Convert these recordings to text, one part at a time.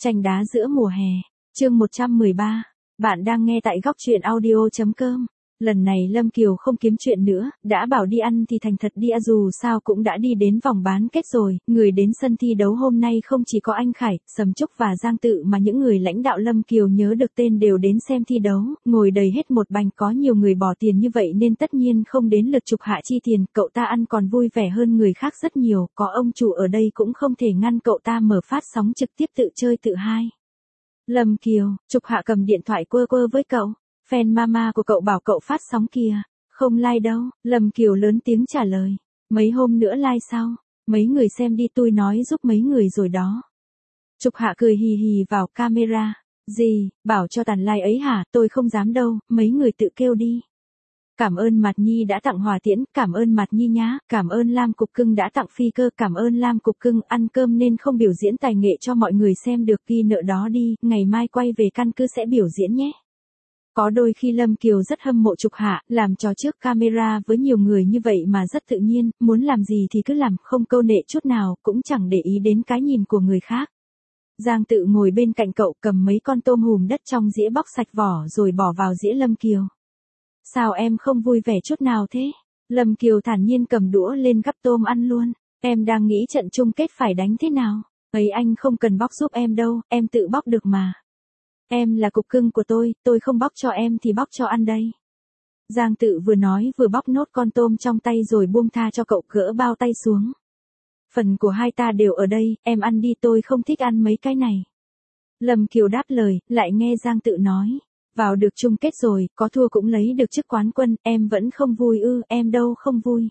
Tranh đá giữa mùa hè, chương 113. Bạn đang nghe tại góc truyện audio.com. Lần này Lâm Kiều không kiếm chuyện nữa, đã bảo đi ăn thì thành thật đi à, dù sao cũng đã đi đến vòng bán kết rồi, người đến sân thi đấu hôm nay không chỉ có anh Khải, Sầm Trúc và Giang Tự mà những người lãnh đạo Lâm Kiều nhớ được tên đều đến xem thi đấu, ngồi đầy hết một bành, có nhiều người bỏ tiền như vậy nên tất nhiên không đến lượt Trục Hạ chi tiền, cậu ta ăn còn vui vẻ hơn người khác rất nhiều, có ông chủ ở đây cũng không thể ngăn cậu ta mở phát sóng trực tiếp tự chơi tự hai. Lâm Kiều, Trục Hạ cầm điện thoại quơ quơ với cậu. Fan mama của cậu bảo cậu phát sóng kìa. Không like đâu, Lâm Kiều lớn tiếng trả lời. Mấy hôm nữa like sau. Mấy người xem đi, tôi nói giúp mấy người rồi đó. Trục Hạ cười hì hì vào camera. Gì, bảo cho tàn like ấy hả, tôi không dám đâu, mấy người tự kêu đi. Cảm ơn Mạt Nhi đã tặng hòa tiễn, cảm ơn Mạt Nhi nhá, cảm ơn Lam Cục Cưng đã tặng phi cơ, cảm ơn Lam Cục Cưng, ăn cơm nên không biểu diễn tài nghệ cho mọi người xem được, ghi nợ đó đi, ngày mai quay về căn cứ sẽ biểu diễn nhé. Có đôi khi Lâm Kiều rất hâm mộ Trục Hạ, làm trò trước camera với nhiều người như vậy mà rất tự nhiên, muốn làm gì thì cứ làm, không câu nệ chút nào, cũng chẳng để ý đến cái nhìn của người khác. Giang Tự ngồi bên cạnh cậu cầm mấy con tôm hùm đất trong dĩa bóc sạch vỏ rồi bỏ vào dĩa Lâm Kiều. Sao em không vui vẻ chút nào thế? Lâm Kiều thản nhiên cầm đũa lên gắp tôm ăn luôn. Em đang nghĩ trận chung kết phải đánh thế nào. Ấy anh không cần bóc giúp em đâu, em tự bóc được mà. Em là cục cưng của tôi không bóc cho em thì bóc cho ăn đây. Giang Tự vừa nói vừa bóc nốt con tôm trong tay rồi buông tha cho cậu, gỡ bao tay xuống. Phần của hai ta đều ở đây, em ăn đi, tôi không thích ăn mấy cái này. Lâm Kiều đáp lời, lại nghe Giang Tự nói. Vào được chung kết rồi, có thua cũng lấy được chức quán quân, em vẫn không vui ư, em đâu không vui.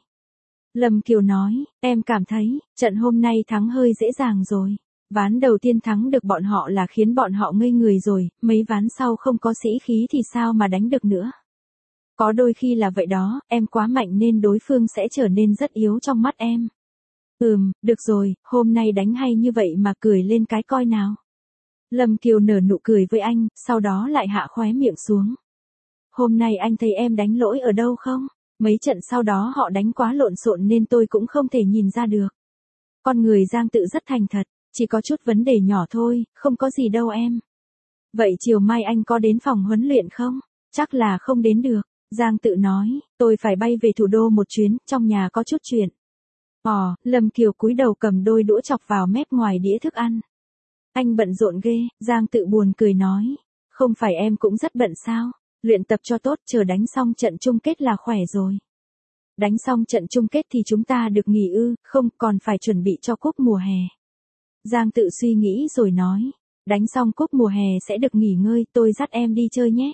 Lâm Kiều nói, em cảm thấy, trận hôm nay thắng hơi dễ dàng rồi. Ván đầu tiên thắng được bọn họ là khiến bọn họ ngây người rồi, mấy ván sau không có sĩ khí thì sao mà đánh được nữa. Có đôi khi là vậy đó, em quá mạnh nên đối phương sẽ trở nên rất yếu trong mắt em. Được rồi, hôm nay đánh hay như vậy mà cười lên cái coi nào. Lâm Kiều nở nụ cười với anh, sau đó lại hạ khóe miệng xuống. Hôm nay anh thấy em đánh lỗi ở đâu không? Mấy trận sau đó họ đánh quá lộn xộn nên tôi cũng không thể nhìn ra được. Con người Giang Tự rất thành thật, chỉ có chút vấn đề nhỏ thôi, không có gì đâu em. Vậy chiều mai anh có đến phòng huấn luyện không? Chắc là không đến được. Giang Tự nói, tôi phải bay về thủ đô một chuyến, trong nhà có chút chuyện. Lâm Kiều cúi đầu cầm đôi đũa chọc vào mép ngoài đĩa thức ăn. Anh bận rộn ghê, Giang Tự buồn cười nói. Không phải em cũng rất bận sao? Luyện tập cho tốt, chờ đánh xong trận chung kết là khỏe rồi. Đánh xong trận chung kết thì chúng ta được nghỉ ư, không, còn phải chuẩn bị cho cúp mùa hè. Giang Tự suy nghĩ rồi nói. Đánh xong cúp mùa hè sẽ được nghỉ ngơi, tôi dắt em đi chơi nhé.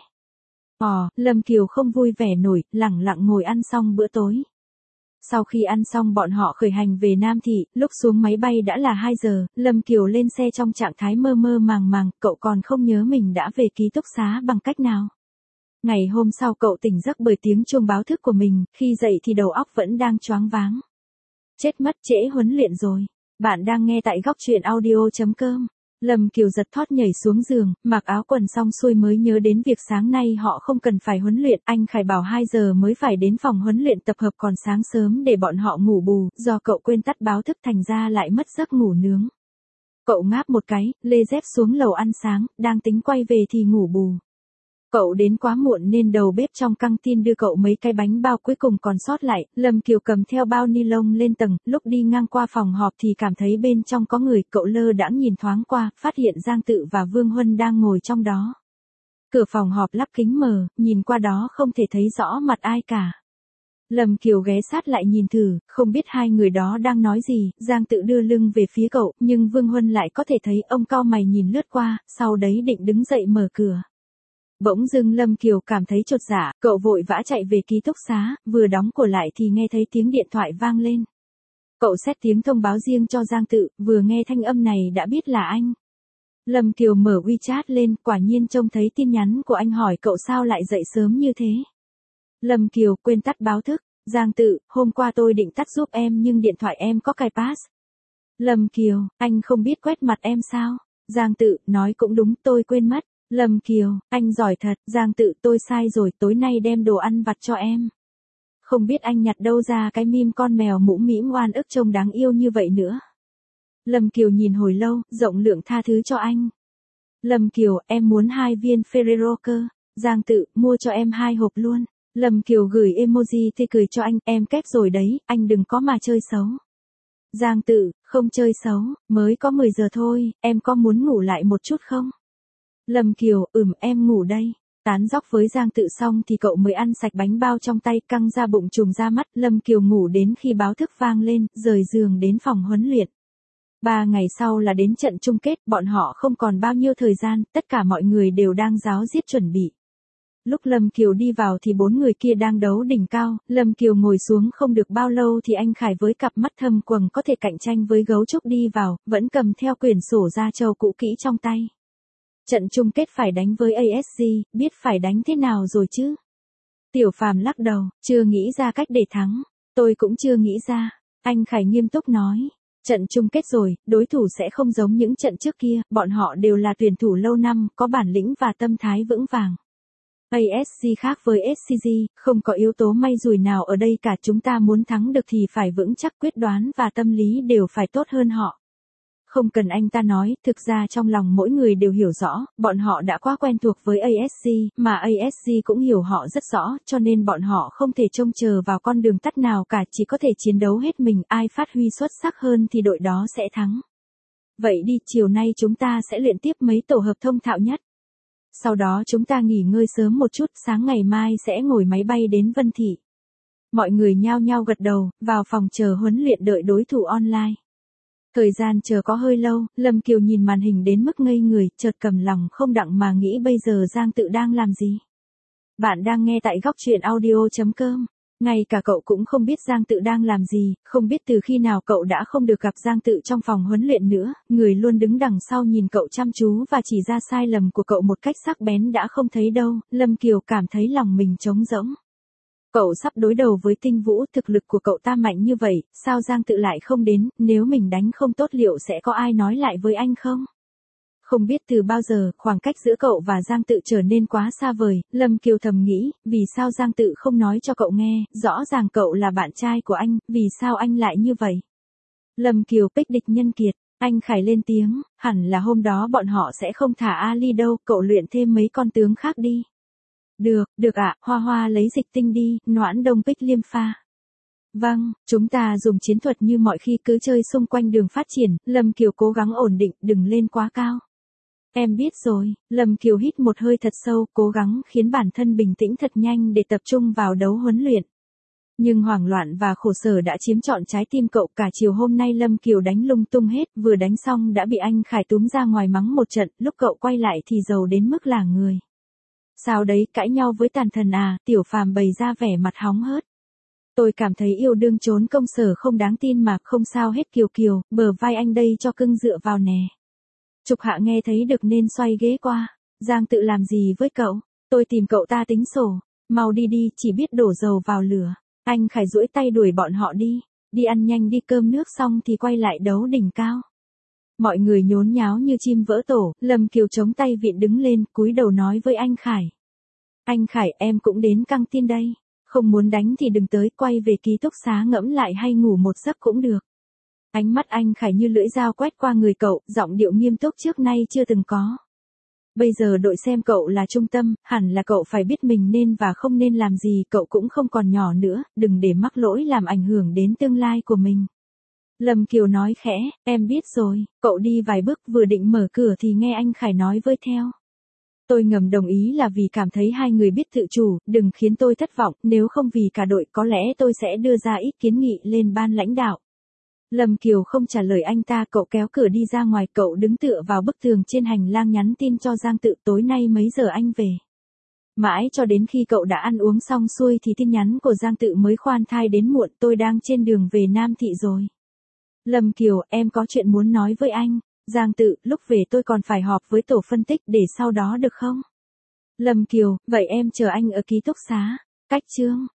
Lâm Kiều không vui vẻ nổi, lẳng lặng ngồi ăn xong bữa tối. Sau khi ăn xong bọn họ khởi hành về Nam Thị, lúc xuống máy bay đã là 2 giờ, Lâm Kiều lên xe trong trạng thái mơ mơ màng màng, cậu còn không nhớ mình đã về ký túc xá bằng cách nào. Ngày hôm sau cậu tỉnh giấc bởi tiếng chuông báo thức của mình, khi dậy thì đầu óc vẫn đang choáng váng. Chết mất, trễ huấn luyện rồi. Bạn đang nghe tại góc truyện audio.com. Lâm Kiều giật thót nhảy xuống giường, mặc áo quần xong xuôi mới nhớ đến việc sáng nay họ không cần phải huấn luyện, anh Khải bảo 2 giờ mới phải đến phòng huấn luyện tập hợp, còn sáng sớm để bọn họ ngủ bù, do cậu quên tắt báo thức thành ra lại mất giấc ngủ nướng. Cậu ngáp một cái, lê dép xuống lầu ăn sáng, đang tính quay về thì ngủ bù. Cậu đến quá muộn nên đầu bếp trong căng tin đưa cậu mấy cái bánh bao cuối cùng còn sót lại, Lâm Kiều cầm theo bao ni lông lên tầng, lúc đi ngang qua phòng họp thì cảm thấy bên trong có người, cậu lơ đãng nhìn thoáng qua, phát hiện Giang Tự và Vương Huân đang ngồi trong đó. Cửa phòng họp lắp kính mờ, nhìn qua đó không thể thấy rõ mặt ai cả. Lâm Kiều ghé sát lại nhìn thử, không biết hai người đó đang nói gì, Giang Tự đưa lưng về phía cậu, nhưng Vương Huân lại có thể thấy, ông cau mày nhìn lướt qua, sau đấy định đứng dậy mở cửa. Bỗng dưng Lâm Kiều cảm thấy chột dạ, cậu vội vã chạy về ký túc xá, vừa đóng cửa lại thì nghe thấy tiếng điện thoại vang lên. Cậu xét tiếng thông báo riêng cho Giang Tự, vừa nghe thanh âm này đã biết là anh. Lâm Kiều mở WeChat lên, quả nhiên trông thấy tin nhắn của anh hỏi cậu sao lại dậy sớm như thế. Lâm Kiều quên tắt báo thức, Giang Tự, hôm qua tôi định tắt giúp em nhưng điện thoại em có cài pass. Lâm Kiều, anh không biết quét mặt em sao? Giang Tự, nói cũng đúng, tôi quên mất. Lâm Kiều, anh giỏi thật, Giang Tự, tôi sai rồi, tối nay đem đồ ăn vặt cho em. Không biết anh nhặt đâu ra cái meme con mèo mũm mĩm oan ức trông đáng yêu như vậy nữa. Lâm Kiều nhìn hồi lâu, rộng lượng tha thứ cho anh. Lâm Kiều, em muốn 2 viên Ferrero cơ. Giang Tự, mua cho em 2 hộp luôn. Lâm Kiều gửi emoji tươi cười cho anh, em kép rồi đấy, anh đừng có mà chơi xấu. Giang Tự, không chơi xấu, mới có 10 giờ thôi, em có muốn ngủ lại một chút không? Lâm Kiều, em ngủ đây. Tán dóc với Giang Tự xong thì cậu mới ăn sạch bánh bao trong tay, căng ra bụng trùm ra mắt. Lâm Kiều ngủ đến khi báo thức vang lên, rời giường đến phòng huấn luyện. 3 ngày sau là đến trận chung kết, bọn họ không còn bao nhiêu thời gian, tất cả mọi người đều đang ráo riết chuẩn bị. Lúc Lâm Kiều đi vào thì 4 người kia đang đấu đỉnh cao, Lâm Kiều ngồi xuống không được bao lâu thì anh Khải với cặp mắt thâm quầng có thể cạnh tranh với gấu trúc đi vào, vẫn cầm theo quyển sổ ra châu cũ kỹ trong tay. Trận chung kết phải đánh với ASG, biết phải đánh thế nào rồi chứ? Tiểu Phàm lắc đầu, chưa nghĩ ra cách để thắng. Tôi cũng chưa nghĩ ra. Anh Khải nghiêm túc nói. Trận chung kết rồi, đối thủ sẽ không giống những trận trước kia, bọn họ đều là tuyển thủ lâu năm, có bản lĩnh và tâm thái vững vàng. ASG khác với SCG, không có yếu tố may rủi nào ở đây cả, chúng ta muốn thắng được thì phải vững chắc, quyết đoán và tâm lý đều phải tốt hơn họ. Không cần anh ta nói, thực ra trong lòng mỗi người đều hiểu rõ, bọn họ đã quá quen thuộc với ASG, mà ASG cũng hiểu họ rất rõ, cho nên bọn họ không thể trông chờ vào con đường tắt nào cả, chỉ có thể chiến đấu hết mình, ai phát huy xuất sắc hơn thì đội đó sẽ thắng. Vậy đi, chiều nay chúng ta sẽ luyện tiếp mấy tổ hợp thông thạo nhất. Sau đó chúng ta nghỉ ngơi sớm một chút, sáng ngày mai sẽ ngồi máy bay đến Vân Thị. Mọi người nhao nhao gật đầu, vào phòng chờ huấn luyện đợi đối thủ online. Thời gian chờ có hơi lâu, Lâm Kiều nhìn màn hình đến mức ngây người, chợt cầm lòng không đặng mà nghĩ bây giờ Giang Tự đang làm gì. Bạn đang nghe tại góc truyện audio.com. Ngay cả cậu cũng không biết Giang Tự đang làm gì, không biết từ khi nào cậu đã không được gặp Giang Tự trong phòng huấn luyện nữa, người luôn đứng đằng sau nhìn cậu chăm chú và chỉ ra sai lầm của cậu một cách sắc bén đã không thấy đâu, Lâm Kiều cảm thấy lòng mình trống rỗng. Cậu sắp đối đầu với Tinh Vũ, thực lực của cậu ta mạnh như vậy, sao Giang Tự lại không đến, nếu mình đánh không tốt liệu sẽ có ai nói lại với anh không? Không biết từ bao giờ, khoảng cách giữa cậu và Giang Tự trở nên quá xa vời, Lâm Kiều thầm nghĩ, vì sao Giang Tự không nói cho cậu nghe, rõ ràng cậu là bạn trai của anh, vì sao anh lại như vậy? Lâm Kiều pick địch nhân kiệt, anh Khải lên tiếng, hẳn là hôm đó bọn họ sẽ không thả Ali đâu, cậu luyện thêm mấy con tướng khác đi. Được ạ, Hoa Hoa lấy dịch tinh đi, Noãn Đông pick liêm pha. Vâng, chúng ta dùng chiến thuật như mọi khi cứ chơi xung quanh đường phát triển, Lâm Kiều cố gắng ổn định, đừng lên quá cao. Em biết rồi, Lâm Kiều hít một hơi thật sâu, cố gắng khiến bản thân bình tĩnh thật nhanh để tập trung vào đấu huấn luyện. Nhưng hoảng loạn và khổ sở đã chiếm trọn trái tim cậu, cả chiều hôm nay Lâm Kiều đánh lung tung hết, vừa đánh xong đã bị anh Khải túm ra ngoài mắng một trận, lúc cậu quay lại thì giàu đến mức lả người. Sao đấy, cãi nhau với Tàn Thần à? Tiểu Phàm bày ra vẻ mặt hóng hớt. Tôi cảm thấy yêu đương trốn công sở không đáng tin mà, không sao hết Kiều Kiều, bờ vai anh đây cho cưng dựa vào nè. Trục Hạ nghe thấy được nên xoay ghế qua. Giang Tự làm gì với cậu? Tôi tìm cậu ta tính sổ. Mau đi đi, chỉ biết đổ dầu vào lửa. Anh Khải duỗi tay đuổi bọn họ đi. Đi ăn nhanh đi, cơm nước xong thì quay lại đấu đỉnh cao. Mọi người nhốn nháo như chim vỡ tổ, Lâm Kiều chống tay vịn đứng lên, cúi đầu nói với anh Khải. Anh Khải, em cũng đến căng tin đây. Không muốn đánh thì đừng tới, quay về ký túc xá ngẫm lại hay ngủ một giấc cũng được. Ánh mắt anh Khải như lưỡi dao quét qua người cậu, giọng điệu nghiêm túc trước nay chưa từng có. Bây giờ đội xem cậu là trung tâm, hẳn là cậu phải biết mình nên và không nên làm gì, cậu cũng không còn nhỏ nữa, đừng để mắc lỗi làm ảnh hưởng đến tương lai của mình. Lâm Kiều nói khẽ, em biết rồi, cậu đi vài bước vừa định mở cửa thì nghe anh Khải nói với theo. Tôi ngầm đồng ý là vì cảm thấy hai người biết tự chủ, đừng khiến tôi thất vọng, nếu không vì cả đội có lẽ tôi sẽ đưa ra ít kiến nghị lên ban lãnh đạo. Lâm Kiều không trả lời anh ta, cậu kéo cửa đi ra ngoài, cậu đứng tựa vào bức tường trên hành lang nhắn tin cho Giang Tự, tối nay mấy giờ anh về. Mãi cho đến khi cậu đã ăn uống xong xuôi thì tin nhắn của Giang Tự mới khoan thai đến muộn, tôi đang trên đường về Nam Thị rồi. Lâm Kiều, em có chuyện muốn nói với anh. Giang Tự, lúc về tôi còn phải họp với tổ phân tích để sau đó được không? Lâm Kiều, vậy em chờ anh ở ký túc xá. Cách chương.